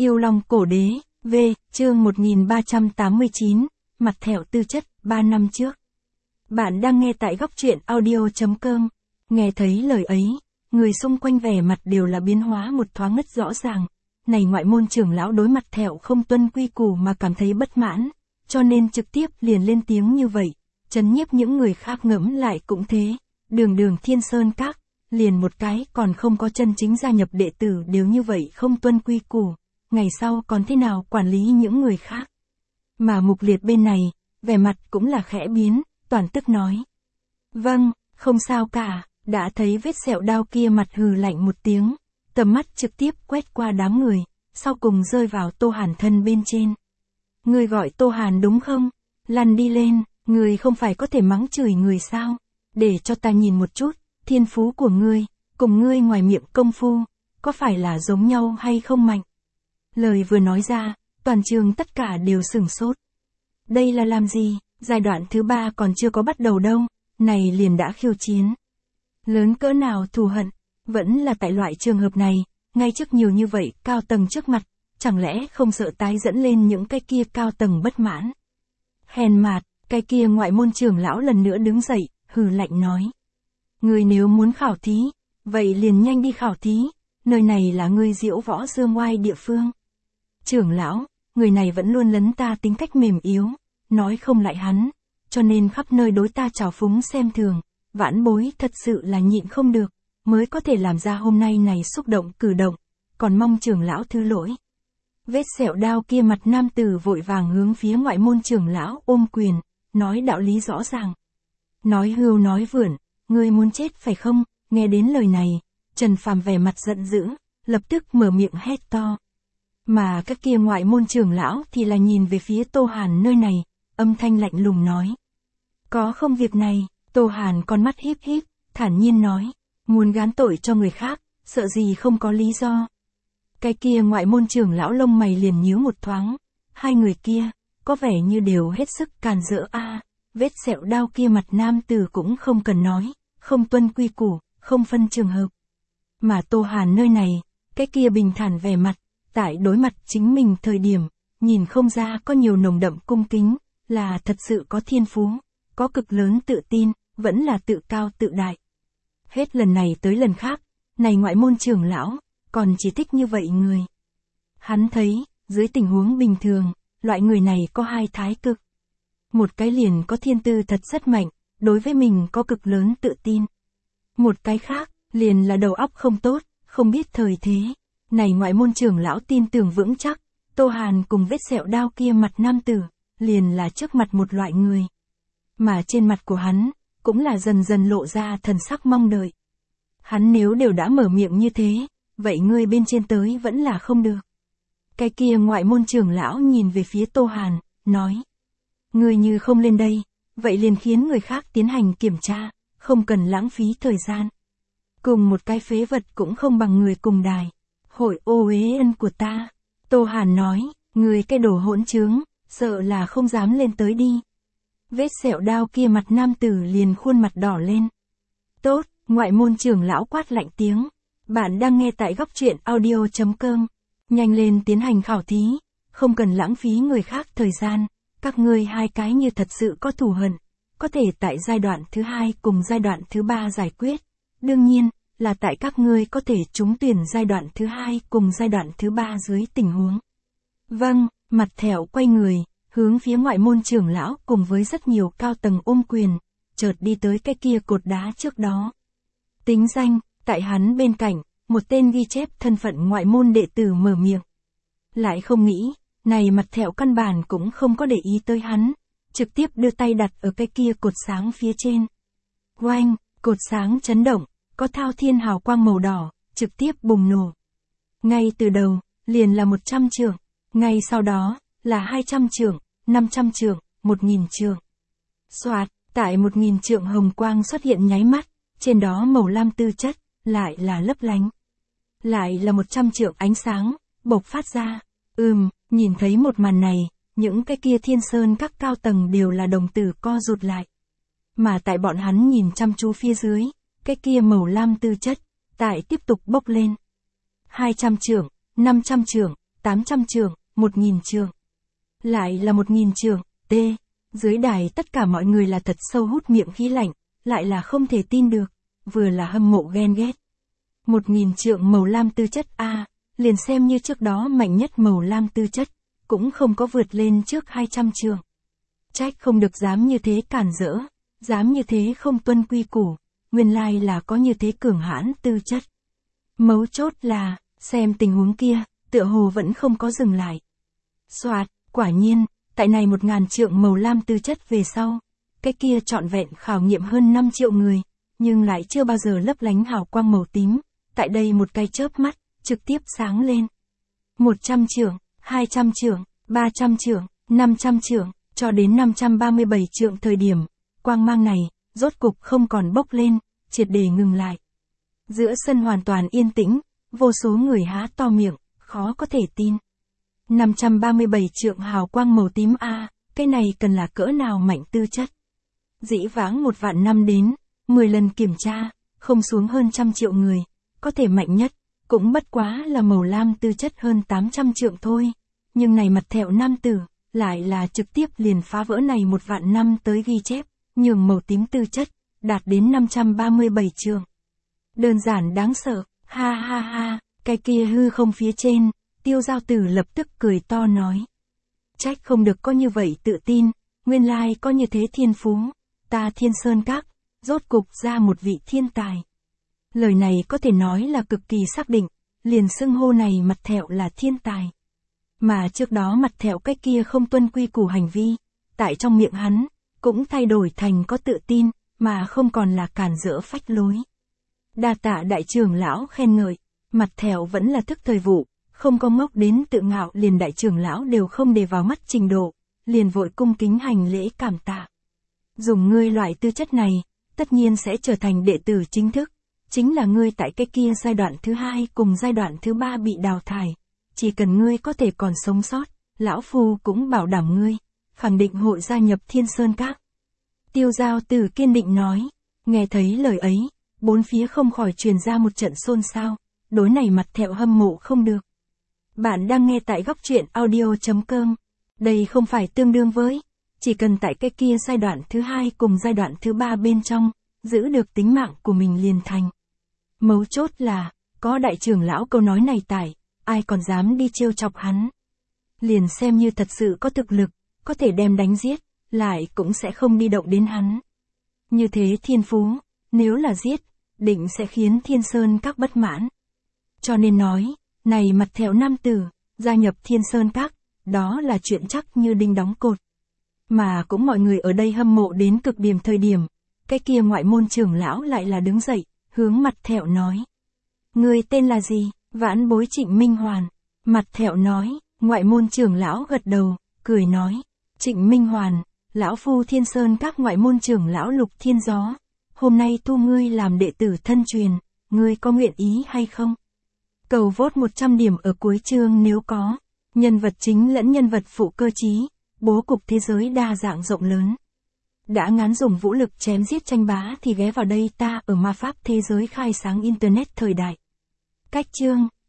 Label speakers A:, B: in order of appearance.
A: Yêu Long Cổ Đế, V, chương 1389, mặt thẹo tư chất, 3 năm trước. Bạn đang nghe tại góc truyện audio.com. Nghe thấy lời ấy, người xung quanh vẻ mặt đều là biến hóa một thoáng ngất rõ ràng. Này ngoại môn trưởng lão đối mặt thẹo không tuân quy củ mà cảm thấy bất mãn, cho nên trực tiếp liền lên tiếng như vậy, trấn nhiếp những người khác ngẫm lại cũng thế. Đường Thiên Sơn Các, liền một cái còn không có chân chính gia nhập đệ tử đều như vậy không tuân quy củ, ngày sau còn thế nào quản lý những người khác. Mà Mục Liệt bên này, vẻ mặt cũng là khẽ biến, toàn tức nói. Vâng, không sao cả, đã thấy vết sẹo đao kia mặt hừ lạnh một tiếng, tầm mắt trực tiếp quét qua đám người, sau cùng rơi vào Tô Hàn thân bên trên. Người gọi Tô Hàn đúng không? Lăn đi lên, người không phải có thể mắng chửi người sao? Để cho ta nhìn một chút, thiên phú của ngươi, cùng ngươi ngoài miệng công phu, có phải là giống nhau hay không mạnh? Lời vừa nói ra, toàn trường tất cả đều sửng sốt. Đây là làm gì? Giai đoạn thứ 3 còn chưa có bắt đầu đâu, này liền đã khiêu chiến. Lớn cỡ nào thù hận, vẫn là tại loại trường hợp này, ngay trước nhiều như vậy cao tầng trước mặt, chẳng lẽ không sợ tái dẫn lên những cái kia cao tầng bất mãn. Hèn mạt, cái kia ngoại môn trưởng lão lần nữa đứng dậy, hừ lạnh nói. Ngươi nếu muốn khảo thí, vậy liền nhanh đi khảo thí, nơi này là ngươi diễu võ dương oai địa phương. Trưởng lão, người này vẫn luôn lấn ta tính cách mềm yếu, nói không lại hắn, cho nên khắp nơi đối ta trào phúng xem thường, vãn bối thật sự là nhịn không được, mới có thể làm ra hôm nay này xúc động cử động, còn mong trưởng lão thứ lỗi. Vết sẹo đao kia mặt nam tử vội vàng hướng phía ngoại môn trưởng lão ôm quyền, nói đạo lý rõ ràng. Nói hưu nói vượn, ngươi muốn chết phải không? Nghe đến lời này, Trần Phàm vẻ mặt giận dữ, lập tức mở miệng hét to. Mà các kia ngoại môn trưởng lão thì là nhìn về phía Tô Hàn nơi này, âm thanh lạnh lùng nói. Có không việc này? Tô Hàn con mắt híp híp, thản nhiên nói, muốn gán tội cho người khác, sợ gì không có lý do. Cái kia ngoại môn trưởng lão lông mày liền nhíu một thoáng, hai người kia, có vẻ như đều hết sức càn rỡ a. Vết sẹo đao kia mặt nam tử cũng không cần nói, không tuân quy củ, không phân trường hợp. Mà Tô Hàn nơi này, cái kia bình thản vẻ mặt, tại đối mặt chính mình thời điểm, nhìn không ra có nhiều nồng đậm cung kính, là thật sự có thiên phú, có cực lớn tự tin, vẫn là tự cao tự đại. Hết lần này tới lần khác, này ngoại môn trưởng lão, còn chỉ thích như vậy người. Hắn thấy, dưới tình huống bình thường, loại người này có hai thái cực. Một cái liền có thiên tư thật rất mạnh, đối với mình có cực lớn tự tin. Một cái khác, liền là đầu óc không tốt, không biết thời thế. Này ngoại môn trưởng lão tin tưởng vững chắc, Tô Hàn cùng vết sẹo đao kia mặt nam tử, liền là trước mặt một loại người. Mà trên mặt của hắn, cũng là dần dần lộ ra thần sắc mong đợi. Hắn nếu đều đã mở miệng như thế, vậy ngươi bên trên tới vẫn là không được. Cái kia ngoại môn trưởng lão nhìn về phía Tô Hàn, nói. Ngươi như không lên đây, vậy liền khiến người khác tiến hành kiểm tra, không cần lãng phí thời gian. Cùng một cái phế vật cũng không bằng người cùng đài. Hội ô uế ân của ta. Tô Hàn nói, người cái đồ hỗn trướng, sợ là không dám lên tới đi. Vết sẹo đao kia mặt nam tử liền khuôn mặt đỏ lên. Tốt, ngoại môn trưởng lão quát lạnh tiếng. Bạn đang nghe tại góc truyện audio.com. Nhanh lên tiến hành khảo thí, không cần lãng phí người khác thời gian. Các ngươi hai cái như thật sự có thù hận, có thể tại giai đoạn thứ 2 cùng giai đoạn thứ 3 giải quyết. Đương nhiên, là tại các ngươi có thể trúng tuyển giai đoạn thứ 2 cùng giai đoạn thứ 3 dưới tình huống. Vâng, mặt thẹo quay người, hướng phía ngoại môn trưởng lão cùng với rất nhiều cao tầng ôm quyền, chợt đi tới cái kia cột đá trước đó. Tính danh, tại hắn bên cạnh, một tên ghi chép thân phận ngoại môn đệ tử mở miệng. Lại không nghĩ, này mặt thẹo căn bản cũng không có để ý tới hắn, trực tiếp đưa tay đặt ở cái kia cột sáng phía trên. Oanh, cột sáng chấn động, có thao thiên hào quang màu đỏ, trực tiếp bùng nổ. Ngay từ đầu, liền là 100 trượng, ngay sau đó, là 200 trượng, 500 trượng, 1000 trượng. Soạt, tại 1000 trượng hồng quang xuất hiện nháy mắt, trên đó màu lam tư chất, lại là lấp lánh. Lại là 100 trượng ánh sáng, bộc phát ra. Nhìn thấy một màn này, những cái kia Thiên Sơn các cao tầng đều là đồng tử co rụt lại. Mà tại bọn hắn nhìn chăm chú phía dưới, cái kia màu lam tư chất, tại tiếp tục bốc lên. 200 trượng, 500 trượng, 800 trượng, 1000 trượng. Lại là 1000 trượng, T. Dưới đài tất cả mọi người là thật sâu hút miệng khí lạnh, lại là không thể tin được, vừa là hâm mộ ghen ghét. 1000 trượng màu lam tư chất A, liền xem như trước đó mạnh nhất màu lam tư chất, cũng không có vượt lên trước 200 trượng. Trách không được dám như thế cản rỡ, dám như thế không tuân quy củ, nguyên lai là có như thế cường hãn tư chất. Mấu chốt là, xem tình huống kia, tựa hồ vẫn không có dừng lại. Soạt, quả nhiên, tại này 1000 trượng màu lam tư chất về sau, cái kia trọn vẹn khảo nghiệm hơn 5 triệu người, nhưng lại chưa bao giờ lấp lánh hào quang màu tím, tại đây một cái chớp mắt, trực tiếp sáng lên. 100 trượng, 200 trượng, 300 trượng, 500 trượng, cho đến 537 trượng thời điểm, quang mang này, rốt cục không còn bốc lên, triệt để ngừng lại. Giữa sân hoàn toàn yên tĩnh, vô số người há to miệng, khó có thể tin. 537 trượng hào quang màu tím A, cái này cần là cỡ nào mạnh tư chất. Dĩ vãng 1 vạn năm đến, 10 lần kiểm tra, không xuống hơn 100 triệu người, có thể mạnh nhất, cũng bất quá là màu lam tư chất hơn 800 trượng thôi. Nhưng này mặt thẹo nam tử, lại là trực tiếp liền phá vỡ này 1 vạn năm tới ghi chép, nhường màu tím tư chất, đạt đến 537 trượng. Đơn giản đáng sợ, ha ha ha, cái kia hư không phía trên, Tiêu Giao Tử lập tức cười to nói. Trách không được có như vậy tự tin, nguyên lai có như thế thiên phú, ta Thiên Sơn Các, rốt cục ra một vị thiên tài. Lời này có thể nói là cực kỳ xác định, liền xưng hô này mặt thẹo là thiên tài. Mà trước đó mặt thẹo cái kia không tuân quy củ hành vi, tại trong miệng hắn, cũng thay đổi thành có tự tin, mà không còn là cản rỡ phách lối. Đa tạ đại trưởng lão khen ngợi, mặt thẹo vẫn là thức thời vụ, không có ngốc đến tự ngạo liền đại trưởng lão đều không để vào mắt trình độ, liền vội cung kính hành lễ cảm tạ. Dùng ngươi loại tư chất này, tất nhiên sẽ trở thành đệ tử chính thức, chính là ngươi tại cái kia giai đoạn thứ 2 cùng giai đoạn thứ 3 bị đào thải. Chỉ cần ngươi có thể còn sống sót, lão phu cũng bảo đảm ngươi, khẳng định hội gia nhập Thiên Sơn Các. Tiêu Giao Tử kiên định nói, nghe thấy lời ấy, bốn phía không khỏi truyền ra một trận xôn xao, đối này mặt thẹo hâm mộ không được. Bạn đang nghe tại góc truyện audio.com, đây không phải tương đương với, chỉ cần tại cái kia giai đoạn thứ 2 cùng giai đoạn thứ 3 bên trong, giữ được tính mạng của mình liền thành. Mấu chốt là, có đại trưởng lão câu nói này tại, ai còn dám đi trêu chọc hắn. Liền xem như thật sự có thực lực, có thể đem đánh giết, lại cũng sẽ không đi động đến hắn. Như thế thiên phú, nếu là giết, định sẽ khiến Thiên Sơn Các bất mãn. Cho nên nói, này mặt thẹo nam tử, gia nhập Thiên Sơn Các, đó là chuyện chắc như đinh đóng cột. Mà cũng mọi người ở đây hâm mộ đến cực điểm thời điểm, cái kia ngoại môn trưởng lão lại là đứng dậy, hướng mặt thẹo nói. Người tên là gì? Vãn bối Trịnh Minh Hoàn. Mặt thẹo nói, ngoại môn trưởng lão gật đầu, cười nói. Trịnh Minh Hoàn, lão phu Thiên Sơn Các ngoại môn trưởng lão Lục Thiên Gió. Hôm nay thu ngươi làm đệ tử thân truyền, ngươi có nguyện ý hay không? Cầu vote 100 điểm ở cuối chương nếu có. Nhân vật chính lẫn nhân vật phụ cơ chí, bố cục thế giới đa dạng rộng lớn. Đã ngán dùng vũ lực chém giết tranh bá thì ghé vào đây ta ở ma pháp thế giới khai sáng Internet thời đại. Cách chương